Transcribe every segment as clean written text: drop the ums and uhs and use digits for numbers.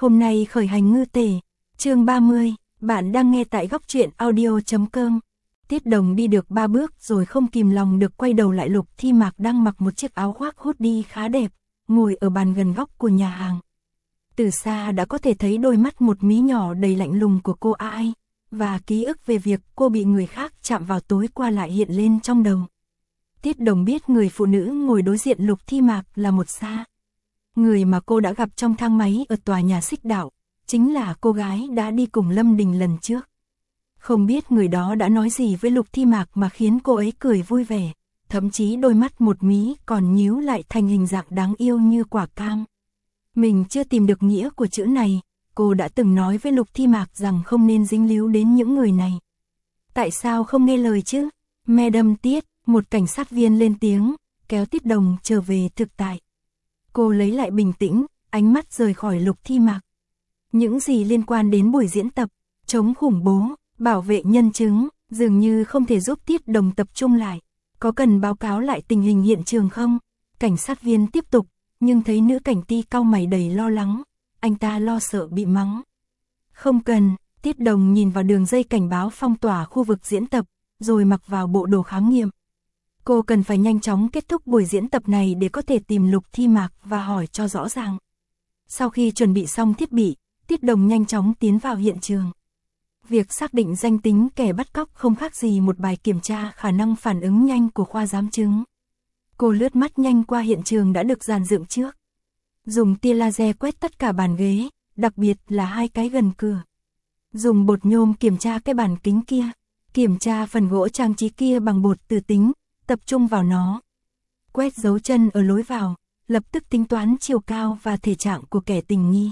Hôm nay khởi hành ngư tể, chương 30, bạn đang nghe tại góc truyện audio.com. Tiết Đồng đi được 3 bước rồi không kìm lòng được quay đầu lại Lục Thi Mạc đang mặc một chiếc áo khoác hoodie khá đẹp, ngồi ở bàn gần góc của nhà hàng. Từ xa đã có thể thấy đôi mắt một mí nhỏ đầy lạnh lùng của cô ai, và ký ức về việc cô bị người khác chạm vào tối qua lại hiện lên trong đầu. Tiết Đồng biết người phụ nữ ngồi đối diện Lục Thi Mạc là một Sa. Người mà cô đã gặp trong thang máy ở tòa nhà Xích Đạo, chính là cô gái đã đi cùng Lâm Đình lần trước. Không biết người đó đã nói gì với Lục Thi Mạc mà khiến cô ấy cười vui vẻ, thậm chí đôi mắt một mí còn nhíu lại thành hình dạng đáng yêu như quả cam. Mình chưa tìm được nghĩa của chữ này, cô đã từng nói với Lục Thi Mạc rằng không nên dính líu đến những người này. Tại sao không nghe lời chứ? Madam Tiết, một cảnh sát viên lên tiếng, kéo Tiết Đồng trở về thực tại. Cô lấy lại bình tĩnh, ánh mắt rời khỏi Lục Thi Mạc. Những gì liên quan đến buổi diễn tập, chống khủng bố, bảo vệ nhân chứng, dường như không thể giúp Tiết Đồng tập trung lại. Có cần báo cáo lại tình hình hiện trường không? Cảnh sát viên tiếp tục, nhưng thấy nữ cảnh ti cau mày đầy lo lắng, anh ta lo sợ bị mắng. Không cần, Tiết Đồng nhìn vào đường dây cảnh báo phong tỏa khu vực diễn tập, rồi mặc vào bộ đồ khám nghiệm. Cô cần phải nhanh chóng kết thúc buổi diễn tập này để có thể tìm Lục Thi Mạc và hỏi cho rõ ràng. Sau khi chuẩn bị xong thiết bị, Tiết Đồng nhanh chóng tiến vào hiện trường. Việc xác định danh tính kẻ bắt cóc không khác gì một bài kiểm tra khả năng phản ứng nhanh của khoa giám chứng. Cô lướt mắt nhanh qua hiện trường đã được dàn dựng trước. Dùng tia laser quét tất cả bàn ghế, đặc biệt là 2 cái gần cửa. Dùng bột nhôm kiểm tra cái bàn kính kia, kiểm tra phần gỗ trang trí kia bằng bột từ tính, tập trung vào nó. Quét dấu chân ở lối vào, lập tức tính toán chiều cao và thể trạng của kẻ tình nghi.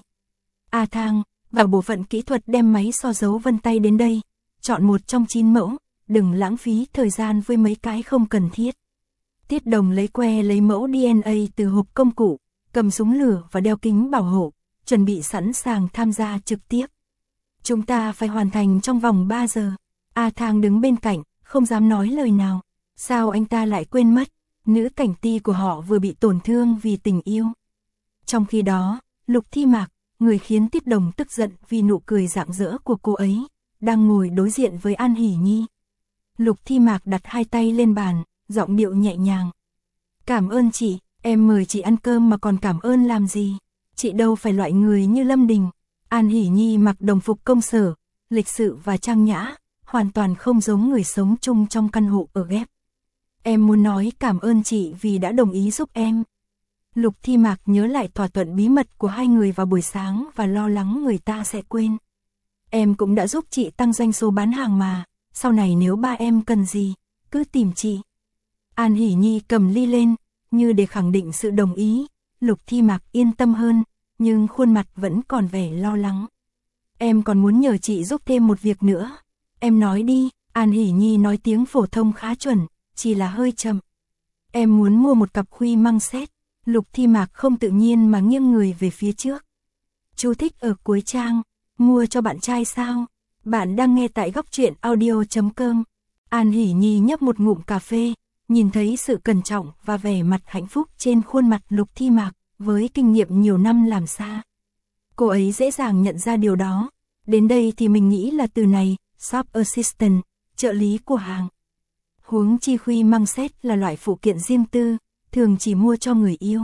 A Thang, vào bộ phận kỹ thuật đem máy so dấu vân tay đến đây, chọn một trong 9 mẫu, đừng lãng phí thời gian với mấy cái không cần thiết. Tiết Đồng lấy que lấy mẫu DNA từ hộp công cụ, cầm súng lửa và đeo kính bảo hộ, chuẩn bị sẵn sàng tham gia trực tiếp. Chúng ta phải hoàn thành trong vòng 3 giờ. A Thang đứng bên cạnh, không dám nói lời nào. Sao anh ta lại quên mất, nữ cảnh ti của họ vừa bị tổn thương vì tình yêu. Trong khi đó, Lục Thi Mạc, người khiến Tiết Đồng tức giận vì nụ cười rạng rỡ của cô ấy, đang ngồi đối diện với An Hỷ Nhi. Lục Thi Mạc đặt 2 tay lên bàn, giọng điệu nhẹ nhàng. Cảm ơn chị, em mời chị ăn cơm mà còn cảm ơn làm gì, chị đâu phải loại người như Lâm Đình. An Hỷ Nhi mặc đồng phục công sở, lịch sự và trang nhã, hoàn toàn không giống người sống chung trong căn hộ ở ghép. Em muốn nói cảm ơn chị vì đã đồng ý giúp em. Lục Thi Mạc nhớ lại thỏa thuận bí mật của 2 người vào buổi sáng và lo lắng người ta sẽ quên. Em cũng đã giúp chị tăng doanh số bán hàng mà, sau này nếu ba em cần gì, cứ tìm chị. An Hỷ Nhi cầm ly lên, như để khẳng định sự đồng ý. Lục Thi Mạc yên tâm hơn, nhưng khuôn mặt vẫn còn vẻ lo lắng. Em còn muốn nhờ chị giúp thêm một việc nữa. Em nói đi. An Hỷ Nhi nói tiếng phổ thông khá chuẩn, chỉ là hơi chậm. Em muốn mua một cặp khuy măng xét. Lục Thi Mạc không tự nhiên mà nghiêng người về phía trước. Chú thích ở cuối trang, mua cho bạn trai sao? Bạn đang nghe tại góc truyện audio.com. An Hỷ Nhi nhấp một ngụm cà phê, nhìn thấy sự cẩn trọng và vẻ mặt hạnh phúc trên khuôn mặt Lục Thi Mạc, với kinh nghiệm nhiều năm làm Sa. Cô ấy dễ dàng nhận ra điều đó. Đến đây thì mình nghĩ là từ này, shop assistant, trợ lý của hàng. Huống chi khuy măng xét là loại phụ kiện riêng tư, thường chỉ mua cho người yêu.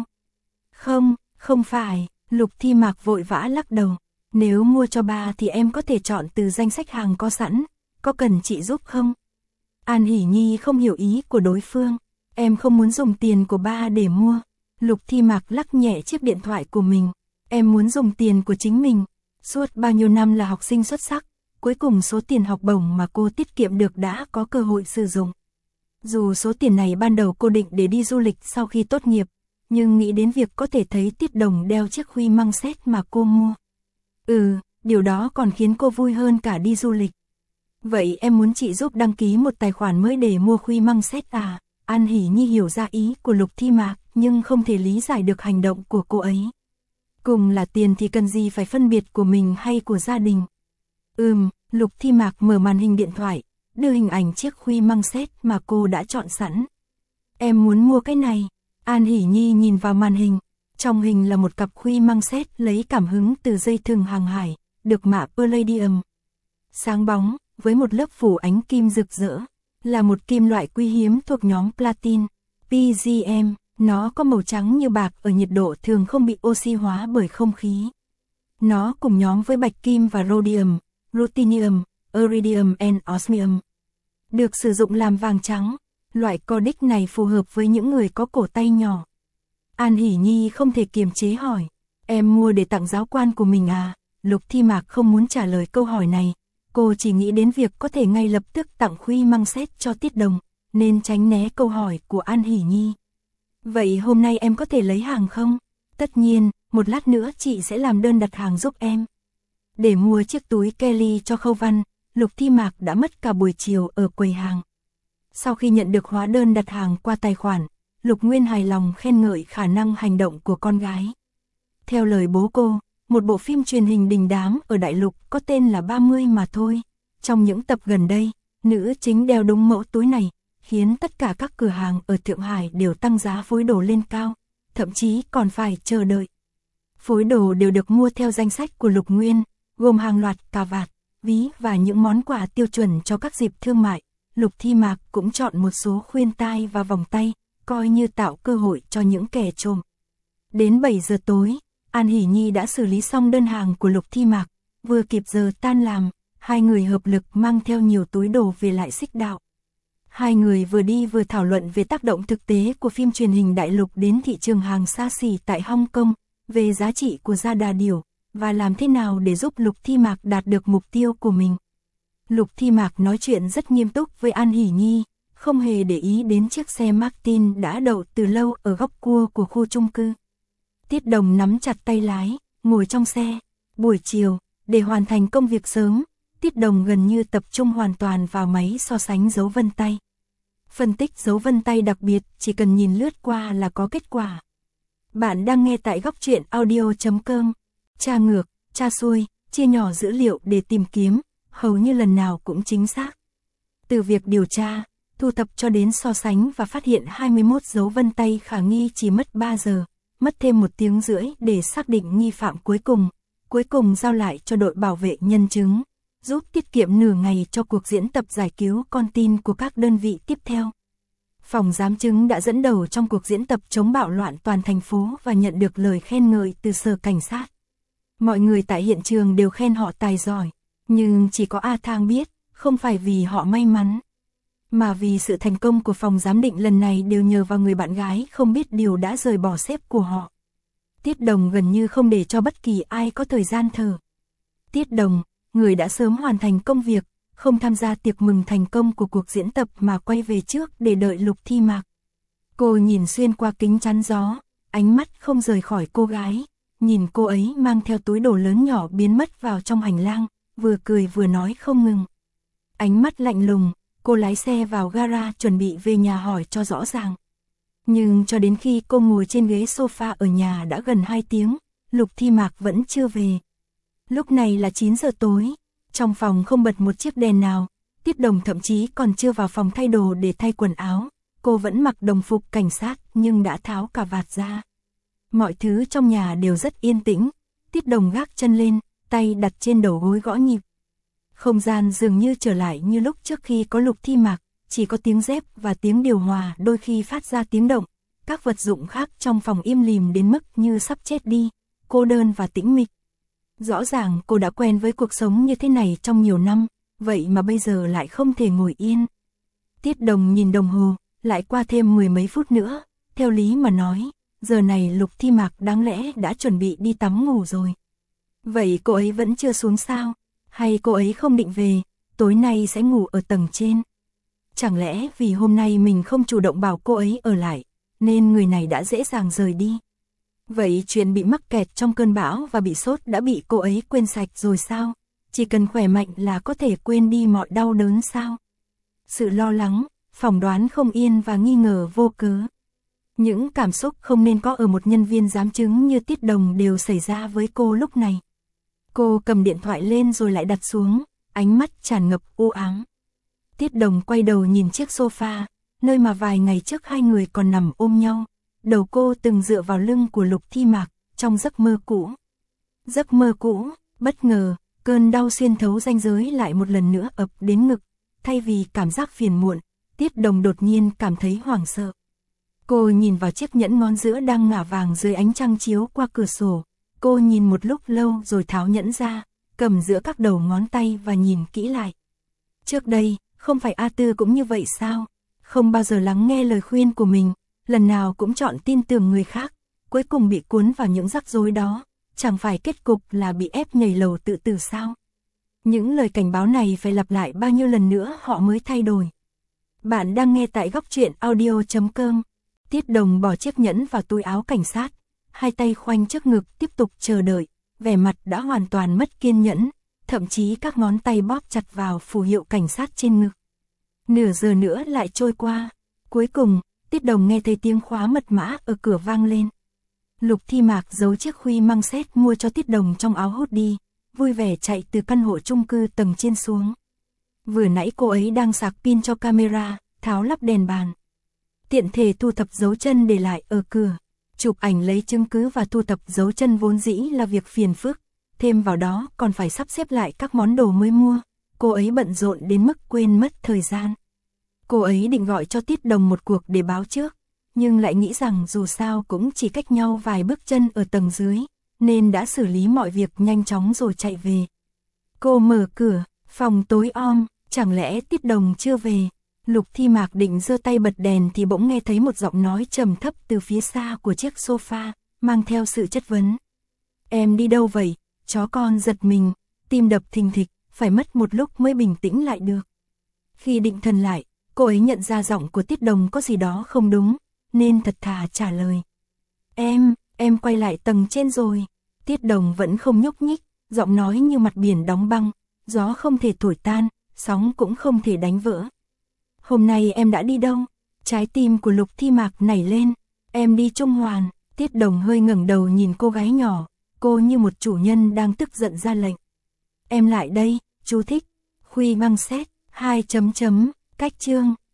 Không phải, Lục Thi Mạc vội vã lắc đầu. Nếu mua cho ba thì em có thể chọn từ danh sách hàng có sẵn, có cần chị giúp không? An Hỷ Nhi không hiểu ý của đối phương. Em không muốn dùng tiền của ba để mua. Lục Thi Mạc lắc nhẹ chiếc điện thoại của mình. Em muốn dùng tiền của chính mình. Suốt bao nhiêu năm là học sinh xuất sắc, cuối cùng số tiền học bổng mà cô tiết kiệm được đã có cơ hội sử dụng. Dù số tiền này ban đầu cô định để đi du lịch sau khi tốt nghiệp, nhưng nghĩ đến việc có thể thấy Tiết Đồng đeo chiếc khuy măng xét mà cô mua. Điều đó còn khiến cô vui hơn cả đi du lịch. Vậy em muốn chị giúp đăng ký một tài khoản mới để mua khuy măng xét à? An Hỷ Nhi hiểu ra ý của Lục Thi Mạc, nhưng không thể lý giải được hành động của cô ấy. Cùng là tiền thì cần gì phải phân biệt của mình hay của gia đình. Lục Thi Mạc mở màn hình điện thoại, đưa hình ảnh chiếc khuy măng xét mà cô đã chọn sẵn. Em muốn mua cái này. An Hỷ Nhi nhìn vào màn hình, Trong hình là một cặp khuy măng sét lấy cảm hứng từ dây thừng hàng hải, được mạ palladium. Sáng bóng, với một lớp phủ ánh kim rực rỡ, là một kim loại quý hiếm thuộc nhóm platin, PGM. Nó có màu trắng như bạc ở nhiệt độ thường không bị oxy hóa bởi không khí. Nó cùng nhóm với bạch kim và rhodium, ruthenium, iridium and osmium. Được sử dụng làm vàng trắng, loại codex này phù hợp với những người có cổ tay nhỏ. An Hỷ Nhi không thể kiềm chế hỏi, em mua để tặng giáo quan của mình à? Lục Thi Mạc không muốn trả lời câu hỏi này, cô chỉ nghĩ đến việc có thể ngay lập tức tặng khuy măng sét cho Tiết Đồng, nên tránh né câu hỏi của An Hỷ Nhi. Vậy hôm nay em có thể lấy hàng không? Tất nhiên, một lát nữa chị sẽ làm đơn đặt hàng giúp em. Để mua chiếc túi Kelly cho Khâu Văn, Lục Thi Mạc đã mất cả buổi chiều ở quầy hàng. Sau khi nhận được hóa đơn đặt hàng qua tài khoản, Lục Nguyên hài lòng khen ngợi khả năng hành động của con gái. Theo lời bố cô, một bộ phim truyền hình đình đám ở Đại Lục có tên là 30 mà thôi. Trong những tập gần đây, nữ chính đeo đúng mẫu túi này, khiến tất cả các cửa hàng ở Thượng Hải đều tăng giá phối đồ lên cao, thậm chí còn phải chờ đợi. Phối đồ đều được mua theo danh sách của Lục Nguyên, gồm hàng loạt cà vạt, ví và những món quà tiêu chuẩn cho các dịp thương mại. Lục Thi Mạc cũng chọn một số khuyên tai và vòng tay, coi như tạo cơ hội cho những kẻ trộm. Đến 7 giờ tối, An Hỷ Nhi đã xử lý xong đơn hàng của Lục Thi Mạc, vừa kịp giờ tan làm, hai người hợp lực mang theo nhiều túi đồ về lại Xích Đạo. Hai người vừa đi vừa thảo luận về tác động thực tế của phim truyền hình Đại Lục đến thị trường hàng xa xỉ tại Hong Kong, về giá trị của da đà điểu, và làm thế nào để giúp Lục Thi Mạc đạt được mục tiêu của mình. Lục Thi Mạc nói chuyện rất nghiêm túc với An Hỷ Nhi, không hề để ý đến chiếc xe Martin đã đậu từ lâu ở góc cua của khu chung cư. Tiết Đồng nắm chặt tay lái, ngồi trong xe. Buổi chiều, để hoàn thành công việc sớm, Tiết Đồng gần như tập trung hoàn toàn vào máy so sánh dấu vân tay. Phân tích dấu vân tay đặc biệt, chỉ cần nhìn lướt qua là có kết quả. Bạn đang nghe tại góc truyện audio.com. Tra ngược, tra xuôi, chia nhỏ dữ liệu để tìm kiếm, hầu như lần nào cũng chính xác. Từ việc điều tra, thu thập cho đến so sánh và phát hiện 21 dấu vân tay khả nghi chỉ mất 3 giờ, mất thêm 1 tiếng rưỡi để xác định nghi phạm cuối cùng giao lại cho đội bảo vệ nhân chứng, giúp tiết kiệm nửa ngày cho cuộc diễn tập giải cứu con tin của các đơn vị tiếp theo. Phòng giám chứng đã dẫn đầu trong cuộc diễn tập chống bạo loạn toàn thành phố và nhận được lời khen ngợi từ sở cảnh sát. Mọi người tại hiện trường đều khen họ tài giỏi, nhưng chỉ có A Thang biết, không phải vì họ may mắn, mà vì sự thành công của phòng giám định lần này đều nhờ vào người bạn gái không biết điều đã rời bỏ sếp của họ. Tiết Đồng gần như không để cho bất kỳ ai có thời gian thở. Tiết Đồng, người đã sớm hoàn thành công việc, không tham gia tiệc mừng thành công của cuộc diễn tập mà quay về trước để đợi Lục Thi Mạc. Cô nhìn xuyên qua kính chắn gió, ánh mắt không rời khỏi cô gái, nhìn cô ấy mang theo túi đồ lớn nhỏ biến mất vào trong hành lang, vừa cười vừa nói không ngừng. Ánh mắt lạnh lùng, cô lái xe vào gara chuẩn bị về nhà hỏi cho rõ ràng. Nhưng cho đến khi cô ngồi trên ghế sofa ở nhà đã gần 2 tiếng, Lục Thi Mạc vẫn chưa về. Lúc này là 9 giờ tối, trong phòng không bật một chiếc đèn nào, Tiết Đồng thậm chí còn chưa vào phòng thay đồ để thay quần áo, cô vẫn mặc đồng phục cảnh sát nhưng đã tháo cà vạt ra. Mọi thứ trong nhà đều rất yên tĩnh, Tiết Đồng gác chân lên, tay đặt trên đầu gối gõ nhịp. Không gian dường như trở lại như lúc trước khi có Lục Thi Mạc, chỉ có tiếng dép và tiếng điều hòa đôi khi phát ra tiếng động, các vật dụng khác trong phòng im lìm đến mức như sắp chết đi, cô đơn và tĩnh mịch. Rõ ràng cô đã quen với cuộc sống như thế này trong nhiều năm, vậy mà bây giờ lại không thể ngồi yên. Tiết Đồng nhìn đồng hồ, lại qua thêm 10 mấy phút nữa, theo lý mà nói, giờ này Lục Thi Mạc đáng lẽ đã chuẩn bị đi tắm ngủ rồi. Vậy cô ấy vẫn chưa xuống sao? Hay cô ấy không định về, tối nay sẽ ngủ ở tầng trên? Chẳng lẽ vì hôm nay mình không chủ động bảo cô ấy ở lại, nên người này đã dễ dàng rời đi? Vậy chuyện bị mắc kẹt trong cơn bão và bị sốt đã bị cô ấy quên sạch rồi sao? Chỉ cần khỏe mạnh là có thể quên đi mọi đau đớn sao? Sự lo lắng, phỏng đoán không yên và nghi ngờ vô cớ. Những cảm xúc không nên có ở một nhân viên giám chứng như Tiết Đồng đều xảy ra với cô lúc này. Cô cầm điện thoại lên rồi lại đặt xuống, ánh mắt tràn ngập u ám. Tiết Đồng quay đầu nhìn chiếc sofa, nơi mà vài ngày trước hai người còn nằm ôm nhau. đầu cô từng dựa vào lưng của Lục Thi Mạc, trong giấc mơ cũ. Giấc mơ cũ, bất ngờ, cơn đau xuyên thấu ranh giới lại một lần nữa ập đến ngực, thay vì cảm giác phiền muộn, Tiết Đồng đột nhiên cảm thấy hoảng sợ. Cô nhìn vào chiếc nhẫn ngón giữa đang ngả vàng dưới ánh trăng chiếu qua cửa sổ, cô nhìn một lúc lâu rồi tháo nhẫn ra, cầm giữa các đầu ngón tay và nhìn kỹ lại. Trước đây, không phải A Tư cũng như vậy sao? Không bao giờ lắng nghe lời khuyên của mình, lần nào cũng chọn tin tưởng người khác, cuối cùng bị cuốn vào những rắc rối đó, chẳng phải kết cục là bị ép nhảy lầu tự tử sao? Những lời cảnh báo này phải lặp lại bao nhiêu lần nữa họ mới thay đổi. Bạn đang nghe tại góc truyện audio.com. Tiết Đồng bỏ chiếc nhẫn vào túi áo cảnh sát, hai tay khoanh trước ngực tiếp tục chờ đợi, vẻ mặt đã hoàn toàn mất kiên nhẫn, thậm chí các ngón tay bóp chặt vào phù hiệu cảnh sát trên ngực. Nửa giờ nữa lại trôi qua, cuối cùng, Tiết Đồng nghe thấy tiếng khóa mật mã ở cửa vang lên. Lục Thi Mạc giấu chiếc khuy măng sét mua cho Tiết Đồng trong áo hoodie, vui vẻ chạy từ căn hộ chung cư tầng trên xuống. Vừa nãy cô ấy đang sạc pin cho camera, tháo lắp đèn bàn. Tiện thể thu thập dấu chân để lại ở cửa, chụp ảnh lấy chứng cứ và thu thập dấu chân vốn dĩ là việc phiền phức, thêm vào đó còn phải sắp xếp lại các món đồ mới mua, cô ấy bận rộn đến mức quên mất thời gian. Cô ấy định gọi cho Tiết Đồng một cuộc để báo trước, nhưng lại nghĩ rằng dù sao cũng chỉ cách nhau vài bước chân ở tầng dưới, nên đã xử lý mọi việc nhanh chóng rồi chạy về. Cô mở cửa, phòng tối om, chẳng lẽ Tiết Đồng chưa về? Lục Thi Mạc định giơ tay bật đèn thì bỗng nghe thấy một giọng nói trầm thấp từ phía xa của chiếc sofa, mang theo sự chất vấn. Em đi đâu vậy? Chó con giật mình, tim đập thình thịch, phải mất một lúc mới bình tĩnh lại được. Khi định thần lại, cô ấy nhận ra giọng của Tiết Đồng có gì đó không đúng, nên thật thà trả lời. Em quay lại tầng trên rồi. Tiết Đồng vẫn không nhúc nhích, giọng nói như mặt biển đóng băng, gió không thể thổi tan, sóng cũng không thể đánh vỡ. Hôm nay em đã đi đâu? Trái tim của Lục Thi Mạc nảy lên. Em đi Trung Hoàn. Tiết Đồng hơi ngẩng đầu nhìn cô gái nhỏ, cô như một chủ nhân đang tức giận ra lệnh. Em lại đây, chú thích. Khuy măng sét, 2 chấm chấm, cách chương.